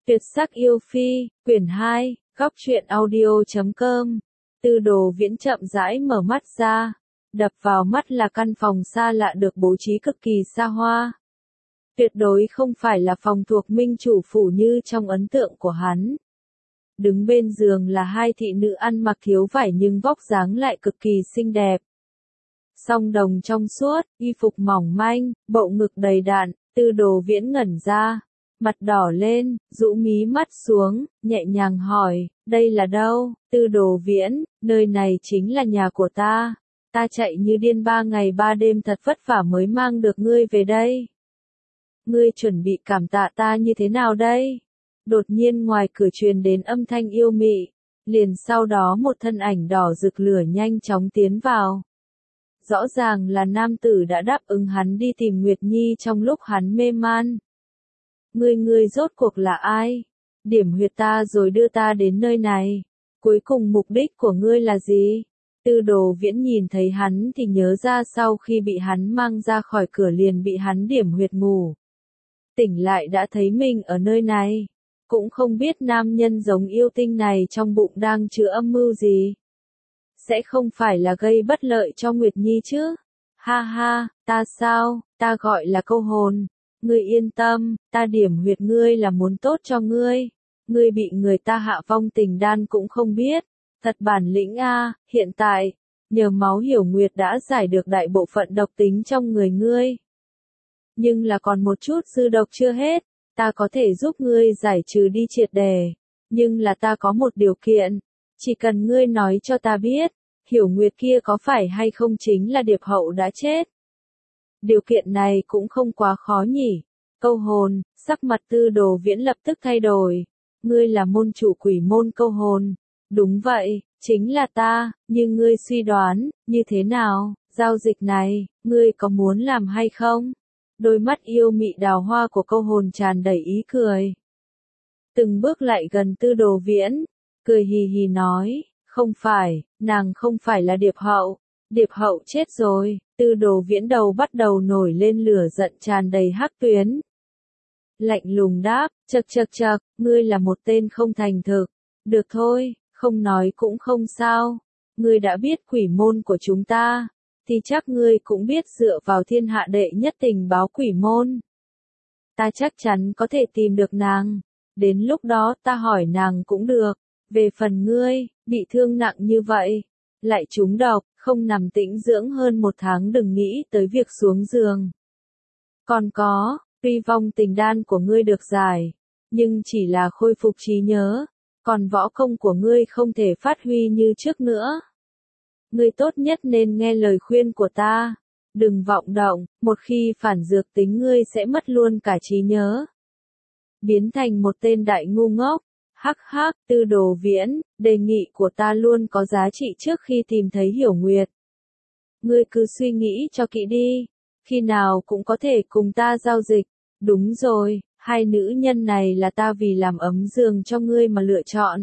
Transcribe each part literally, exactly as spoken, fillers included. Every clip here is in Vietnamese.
Tuyệt sắc yêu phi, quyển hai, góc truyện audio chấm com. Tư Đồ Viễn chậm rãi mở mắt ra, đập vào mắt là căn phòng xa lạ được bố trí cực kỳ xa hoa. Tuyệt đối không phải là phòng thuộc minh chủ phủ như trong ấn tượng của hắn. Đứng bên giường là hai thị nữ ăn mặc thiếu vải nhưng vóc dáng lại cực kỳ xinh đẹp. Song đồng trong suốt, y phục mỏng manh, bộ ngực đầy đặn, Tư Đồ Viễn ngẩn ra, mặt đỏ lên, rũ mí mắt xuống, nhẹ nhàng hỏi, đây là đâu? Tư Đồ Viễn, nơi này chính là nhà của ta. Ta chạy như điên ba ngày ba đêm thật vất vả mới mang được ngươi về đây. Ngươi chuẩn bị cảm tạ ta như thế nào đây? Đột nhiên ngoài cửa truyền đến âm thanh yêu mị, liền sau đó một thân ảnh đỏ rực lửa nhanh chóng tiến vào. Rõ ràng là nam tử đã đáp ứng hắn đi tìm Nguyệt Nhi trong lúc hắn mê man. Ngươi ngươi rốt cuộc là ai? Điểm huyệt ta rồi đưa ta đến nơi này. Cuối cùng mục đích của ngươi là gì? Tư Đồ Viễn nhìn thấy hắn thì nhớ ra sau khi bị hắn mang ra khỏi cửa liền bị hắn điểm huyệt ngủ. Tỉnh lại đã thấy mình ở nơi này. Cũng không biết nam nhân giống yêu tinh này trong bụng đang chứa âm mưu gì. Sẽ không phải là gây bất lợi cho Nguyệt Nhi chứ? Ha ha, ta sao, ta gọi là Câu Hồn. Ngươi yên tâm, ta điểm huyệt ngươi là muốn tốt cho ngươi. Ngươi bị người ta hạ vong tình đan cũng không biết. Thật bản lĩnh a, hiện tại, nhờ máu Hiểu Nguyệt đã giải được đại bộ phận độc tính trong người ngươi. Nhưng là còn một chút dư độc chưa hết, ta có thể giúp ngươi giải trừ đi triệt đề. Nhưng là ta có một điều kiện, chỉ cần ngươi nói cho ta biết, Hiểu Nguyệt kia có phải hay không chính là Điệp Hậu đã chết. Điều kiện này cũng không quá khó nhỉ. Câu Hồn, sắc mặt Tư Đồ Viễn lập tức thay đổi. Ngươi là môn chủ quỷ môn Câu Hồn. Đúng vậy, chính là ta, nhưng ngươi suy đoán, như thế nào, giao dịch này, ngươi có muốn làm hay không? Đôi mắt yêu mị đào hoa của Câu Hồn tràn đầy ý cười. Từng bước lại gần Tư Đồ Viễn, cười hì hì nói, không phải, nàng không phải là Điệp Hậu. Điệp Hậu chết rồi. Tư Đồ Viễn đầu bắt đầu nổi lên lửa giận tràn đầy hắc tuyến. Lạnh lùng đáp, chậc chậc chậc, ngươi là một tên không thành thực. Được thôi, không nói cũng không sao. Ngươi đã biết quỷ môn của chúng ta, thì chắc ngươi cũng biết dựa vào thiên hạ đệ nhất tình báo quỷ môn. Ta chắc chắn có thể tìm được nàng. Đến lúc đó ta hỏi nàng cũng được. Về phần ngươi, bị thương nặng như vậy, lại trúng độc, không nằm tĩnh dưỡng hơn một tháng đừng nghĩ tới việc xuống giường. Còn có, tuy vong tình đan của ngươi được giải, nhưng chỉ là khôi phục trí nhớ, còn võ công của ngươi không thể phát huy như trước nữa. Ngươi tốt nhất nên nghe lời khuyên của ta, đừng vọng động, một khi phản dược tính ngươi sẽ mất luôn cả trí nhớ. Biến thành một tên đại ngu ngốc. Hắc hắc, Tư Đồ Viễn, đề nghị của ta luôn có giá trị trước khi tìm thấy Hiểu Nguyệt. Ngươi cứ suy nghĩ cho kỹ đi, khi nào cũng có thể cùng ta giao dịch. Đúng rồi, hai nữ nhân này là ta vì làm ấm giường cho ngươi mà lựa chọn.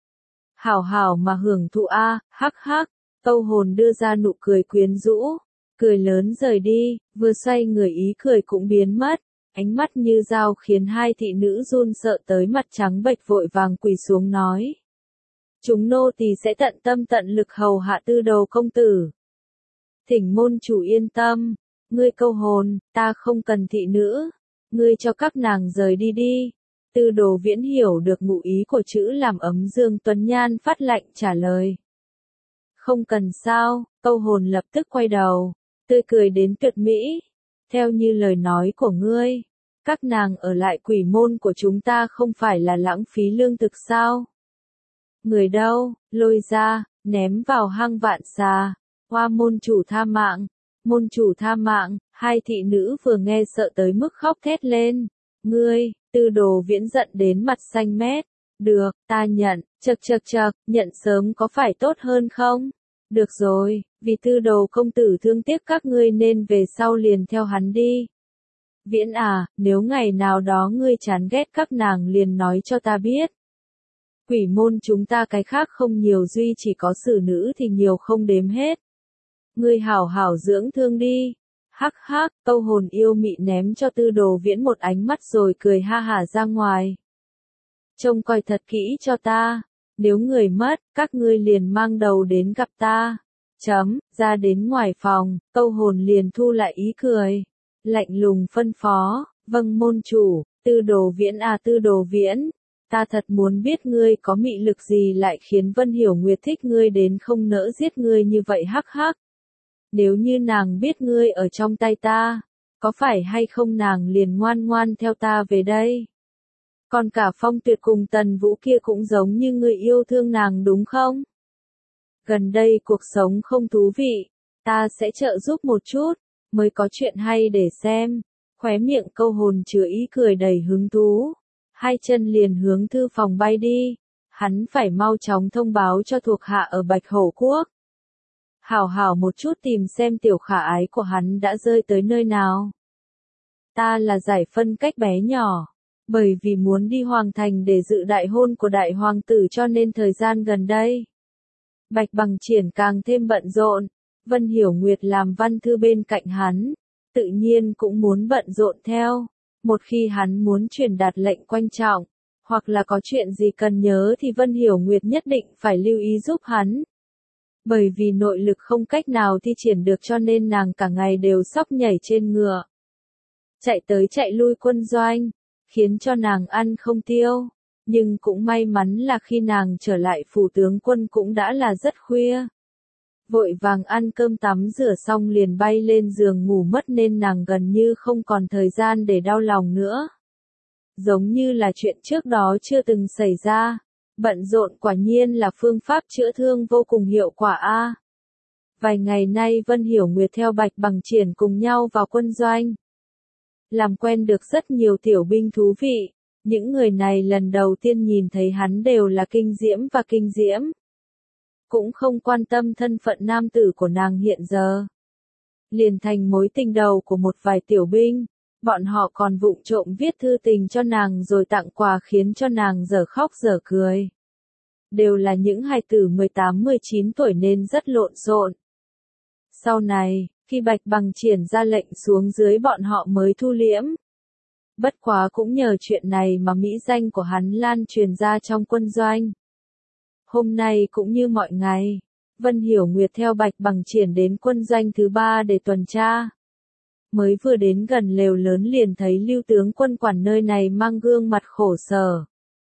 Hảo hảo mà hưởng thụ a, hắc hắc, Câu Hồn đưa ra nụ cười quyến rũ, cười lớn rời đi, vừa xoay người ý cười cũng biến mất. Ánh mắt như dao khiến hai thị nữ run sợ tới mặt trắng bệch vội vàng quỳ xuống nói. Chúng nô tỳ sẽ tận tâm tận lực hầu hạ Tư Đồ công tử. Thỉnh môn chủ yên tâm, ngươi Câu Hồn, ta không cần thị nữ, ngươi cho các nàng rời đi đi. Tư Đồ Viễn hiểu được ngụ ý của chữ làm ấm Dương Tuấn Nhan phát lạnh trả lời. Không cần sao, Câu Hồn lập tức quay đầu, tươi cười đến tuyệt mỹ. Theo như lời nói của ngươi, các nàng ở lại quỷ môn của chúng ta không phải là lãng phí lương thực sao? Người đâu, lôi ra, ném vào hang vạn xà. Hoa môn chủ tha mạng, môn chủ tha mạng, hai thị nữ vừa nghe sợ tới mức khóc thét lên. Ngươi, Tư Đồ Viễn giận đến mặt xanh mét. Được, ta nhận, chậc chậc chậc, nhận sớm có phải tốt hơn không? Được rồi, vì Tư Đồ công tử thương tiếc các ngươi nên về sau liền theo hắn đi. Viễn à, nếu ngày nào đó ngươi chán ghét các nàng liền nói cho ta biết. Quỷ môn chúng ta cái khác không nhiều duy chỉ có xử nữ thì nhiều không đếm hết. Ngươi hảo hảo dưỡng thương đi. Hắc hắc, Câu Hồn yêu mị ném cho Tư Đồ Viễn một ánh mắt rồi cười ha hả ra ngoài. Trông coi thật kỹ cho ta, nếu người mất, các ngươi liền mang đầu đến gặp ta. Chấm, ra đến ngoài phòng, câu hồn liền thu lại ý cười. Lạnh lùng phân phó, vâng môn chủ, Tư Đồ Viễn à Tư Đồ Viễn, ta thật muốn biết ngươi có mị lực gì lại khiến Vân Hiểu Nguyệt thích ngươi đến không nỡ giết ngươi như vậy hắc hắc. Nếu như nàng biết ngươi ở trong tay ta, có phải hay không nàng liền ngoan ngoan theo ta về đây? Còn cả Phong Tuyệt cùng Tần Vũ kia cũng giống như ngươi yêu thương nàng đúng không? Gần đây cuộc sống không thú vị, ta sẽ trợ giúp một chút, mới có chuyện hay để xem. Khóe miệng câu hồn chứa ý cười đầy hứng thú. Hai chân liền hướng thư phòng bay đi. Hắn phải mau chóng thông báo cho thuộc hạ ở Bạch Hổ Quốc. Hảo hảo một chút tìm xem tiểu khả ái của hắn đã rơi tới nơi nào. Ta là giải phân cách bé nhỏ. Bởi vì muốn đi Hoàng Thành để dự đại hôn của đại hoàng tử cho nên thời gian gần đây. Bạch Bằng Triển càng thêm bận rộn. Vân Hiểu Nguyệt làm văn thư bên cạnh hắn. Tự nhiên cũng muốn bận rộn theo. Một khi hắn muốn truyền đạt lệnh quan trọng, hoặc là có chuyện gì cần nhớ thì Vân Hiểu Nguyệt nhất định phải lưu ý giúp hắn. Bởi vì nội lực không cách nào thi triển được cho nên nàng cả ngày đều sóc nhảy trên ngựa. Chạy tới chạy lui quân doanh, khiến cho nàng ăn không tiêu. Nhưng cũng may mắn là khi nàng trở lại phủ tướng quân cũng đã là rất khuya. Vội vàng ăn cơm tắm rửa xong liền bay lên giường ngủ mất nên nàng gần như không còn thời gian để đau lòng nữa. Giống như là chuyện trước đó chưa từng xảy ra. Bận rộn quả nhiên là phương pháp chữa thương vô cùng hiệu quả a. Vài ngày nay Vân Hiểu Nguyệt theo Bạch Bằng Triển cùng nhau vào quân doanh. Làm quen được rất nhiều tiểu binh thú vị. Những người này lần đầu tiên nhìn thấy hắn đều là kinh diễm và kinh diễm. Cũng không quan tâm thân phận nam tử của nàng hiện giờ. Liền thành mối tình đầu của một vài tiểu binh, bọn họ còn vụng trộm viết thư tình cho nàng rồi tặng quà khiến cho nàng dở khóc dở cười. Đều là những hài tử mười tám mười chín tuổi nên rất lộn xộn. Sau này, khi Bạch Bằng Triển ra lệnh xuống dưới bọn họ mới thu liễm. Bất quá cũng nhờ chuyện này mà mỹ danh của hắn lan truyền ra trong quân doanh. Hôm nay cũng như mọi ngày, Vân Hiểu Nguyệt theo Bạch Bằng Triển đến quân doanh thứ ba để tuần tra. Mới vừa đến gần lều lớn liền thấy Lưu tướng quân quản nơi này mang gương mặt khổ sở.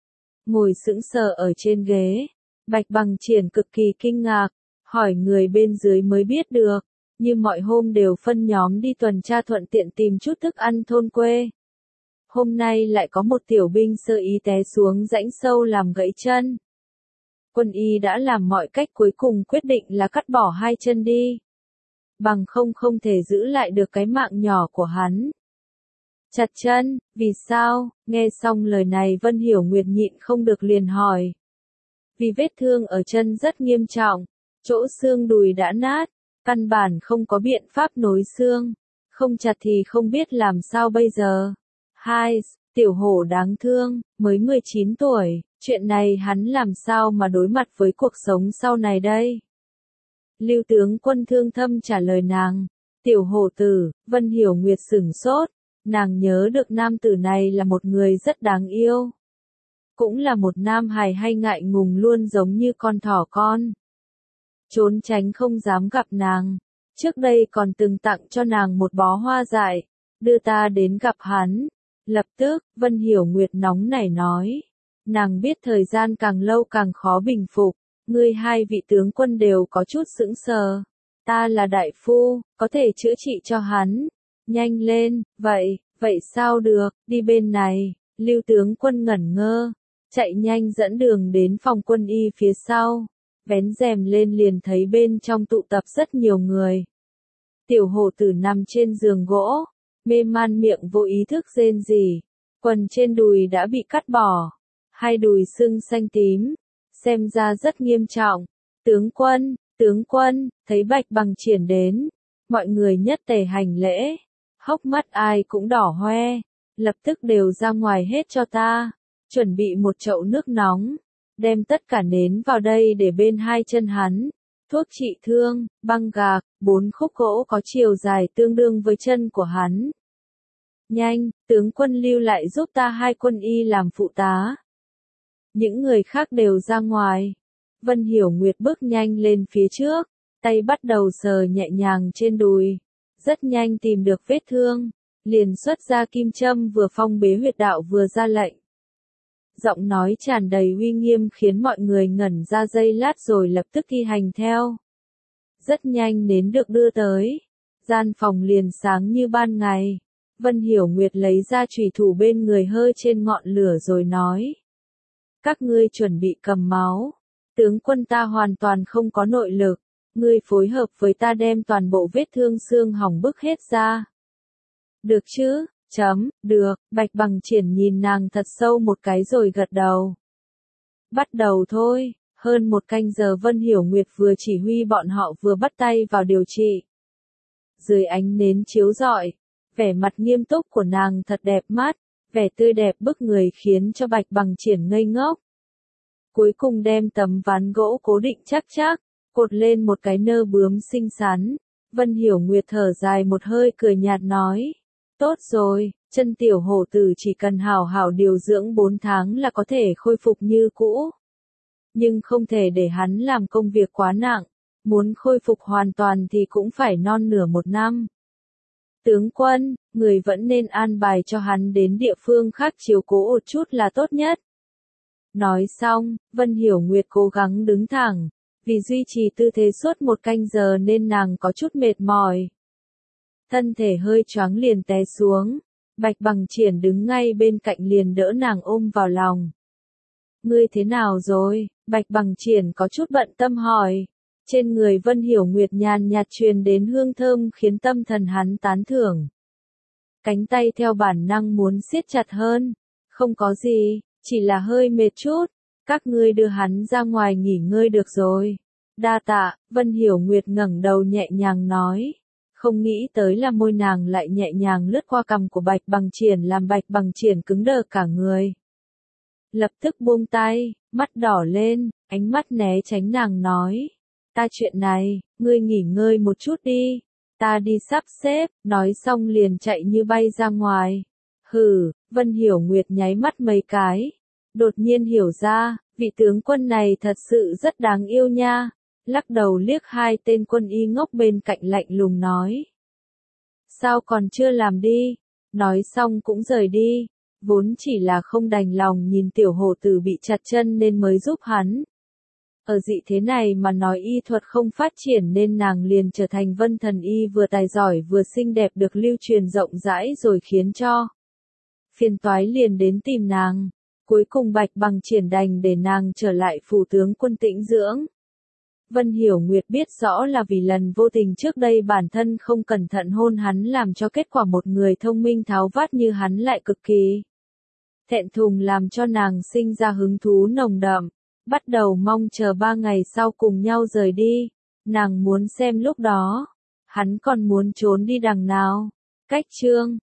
Ngồi sững sờ ở trên ghế, Bạch Bằng Triển cực kỳ kinh ngạc, hỏi người bên dưới mới biết được, như mọi hôm đều phân nhóm đi tuần tra thuận tiện tìm chút thức ăn thôn quê. Hôm nay lại có một tiểu binh sơ ý té xuống rãnh sâu làm gãy chân. Quân y đã làm mọi cách cuối cùng quyết định là cắt bỏ hai chân đi. Bằng không không thể giữ lại được cái mạng nhỏ của hắn. Chặt chân, vì sao? Nghe xong lời này Vân Hiểu Nguyệt nhịn không được liền hỏi. Vì vết thương ở chân rất nghiêm trọng, chỗ xương đùi đã nát, căn bản không có biện pháp nối xương, không chặt thì không biết làm sao bây giờ. Hai, tiểu hổ đáng thương, mới mười chín tuổi, chuyện này hắn làm sao mà đối mặt với cuộc sống sau này đây? Lưu tướng quân thương thâm trả lời nàng, tiểu hổ tử, Vân Hiểu Nguyệt sửng sốt, nàng nhớ được nam tử này là một người rất đáng yêu. Cũng là một nam hài hay ngại ngùng luôn giống như con thỏ con. Trốn tránh không dám gặp nàng, trước đây còn từng tặng cho nàng một bó hoa dại, đưa ta đến gặp hắn. Lập tức, Vân Hiểu Nguyệt nóng nảy nói, nàng biết thời gian càng lâu càng khó bình phục, ngươi hai vị tướng quân đều có chút sững sờ. Ta là đại phu, có thể chữa trị cho hắn. Nhanh lên, vậy, vậy sao được, đi bên này. Lưu tướng quân ngẩn ngơ, chạy nhanh dẫn đường đến phòng quân y phía sau, vén rèm lên liền thấy bên trong tụ tập rất nhiều người. Tiểu hổ tử nằm trên giường gỗ, mê man miệng vô ý thức rên rỉ, quần trên đùi đã bị cắt bỏ, hai đùi sưng xanh tím, xem ra rất nghiêm trọng. Tướng quân, tướng quân, thấy Bạch Bằng Triển đến, mọi người nhất tề hành lễ, hốc mắt ai cũng đỏ hoe, lập tức đều ra ngoài hết cho ta, chuẩn bị một chậu nước nóng, đem tất cả nến vào đây để bên hai chân hắn. Thuốc trị thương, băng gạc, bốn khúc gỗ có chiều dài tương đương với chân của hắn. Nhanh, tướng quân lưu lại giúp ta hai quân y làm phụ tá. Những người khác đều ra ngoài. Vân Hiểu Nguyệt bước nhanh lên phía trước, tay bắt đầu sờ nhẹ nhàng trên đùi. Rất nhanh tìm được vết thương, liền xuất ra kim châm vừa phong bế huyệt đạo vừa ra lệnh. Giọng nói tràn đầy uy nghiêm khiến mọi người ngẩn ra giây lát rồi lập tức thi hành theo. Rất nhanh nến được đưa tới, gian phòng liền sáng như ban ngày. Vân Hiểu Nguyệt lấy ra chùy thủ bên người hơi trên ngọn lửa rồi nói. Các ngươi chuẩn bị cầm máu. Tướng quân ta hoàn toàn không có nội lực. Ngươi phối hợp với ta đem toàn bộ vết thương xương hỏng bức hết ra. Được chứ, chấm, được, Bạch Bằng Triển nhìn nàng thật sâu một cái rồi gật đầu. Bắt đầu thôi, hơn một canh giờ Vân Hiểu Nguyệt vừa chỉ huy bọn họ vừa bắt tay vào điều trị. Dưới ánh nến chiếu rọi, vẻ mặt nghiêm túc của nàng thật đẹp mắt, vẻ tươi đẹp bức người khiến cho Bạch Bằng Triển ngây ngốc. Cuối cùng đem tấm ván gỗ cố định chắc chắc, cột lên một cái nơ bướm xinh xắn. Vân Hiểu Nguyệt thở dài một hơi cười nhạt nói. Tốt rồi, chân tiểu hổ tử chỉ cần hảo hảo điều dưỡng bốn tháng là có thể khôi phục như cũ. Nhưng không thể để hắn làm công việc quá nặng, muốn khôi phục hoàn toàn thì cũng phải non nửa một năm. Tướng quân, người vẫn nên an bài cho hắn đến địa phương khác chiếu cố một chút là tốt nhất. Nói xong, Vân Hiểu Nguyệt cố gắng đứng thẳng, vì duy trì tư thế suốt một canh giờ nên nàng có chút mệt mỏi. Thân thể hơi choáng liền té xuống, Bạch Bằng Triển đứng ngay bên cạnh liền đỡ nàng ôm vào lòng. Ngươi thế nào rồi? Bạch Bằng Triển có chút bận tâm hỏi. Trên người Vân Hiểu Nguyệt nhàn nhạt truyền đến hương thơm khiến tâm thần hắn tán thưởng. Cánh tay theo bản năng muốn siết chặt hơn. Không có gì, chỉ là hơi mệt chút. Các ngươi đưa hắn ra ngoài nghỉ ngơi được rồi. Đa tạ, Vân Hiểu Nguyệt ngẩng đầu nhẹ nhàng nói. Không nghĩ tới là môi nàng lại nhẹ nhàng lướt qua cằm của Bạch Bằng Triển làm Bạch Bằng Triển cứng đờ cả người. Lập tức buông tay, mắt đỏ lên, ánh mắt né tránh nàng nói. Ta chuyện này, ngươi nghỉ ngơi một chút đi, ta đi sắp xếp, nói xong liền chạy như bay ra ngoài. Hừ, Vân Hiểu Nguyệt nháy mắt mấy cái, đột nhiên hiểu ra, vị tướng quân này thật sự rất đáng yêu nha, lắc đầu liếc hai tên quân y ngốc bên cạnh lạnh lùng nói. Sao còn chưa làm đi, nói xong cũng rời đi, vốn chỉ là không đành lòng nhìn tiểu hổ tử bị chặt chân nên mới giúp hắn. Ở dị thế này mà nói y thuật không phát triển nên nàng liền trở thành Vân Thần Y vừa tài giỏi vừa xinh đẹp được lưu truyền rộng rãi rồi khiến cho phiền toái liền đến tìm nàng. Cuối cùng Bạch Bằng Triển đành để nàng trở lại phủ tướng quân tĩnh dưỡng. Vân Hiểu Nguyệt biết rõ là vì lần vô tình trước đây bản thân không cẩn thận hôn hắn làm cho kết quả một người thông minh tháo vát như hắn lại cực kỳ thẹn thùng làm cho nàng sinh ra hứng thú nồng đậm. Bắt đầu mong chờ ba ngày sau cùng nhau rời đi, nàng muốn xem lúc đó, hắn còn muốn trốn đi đằng nào. Cách chương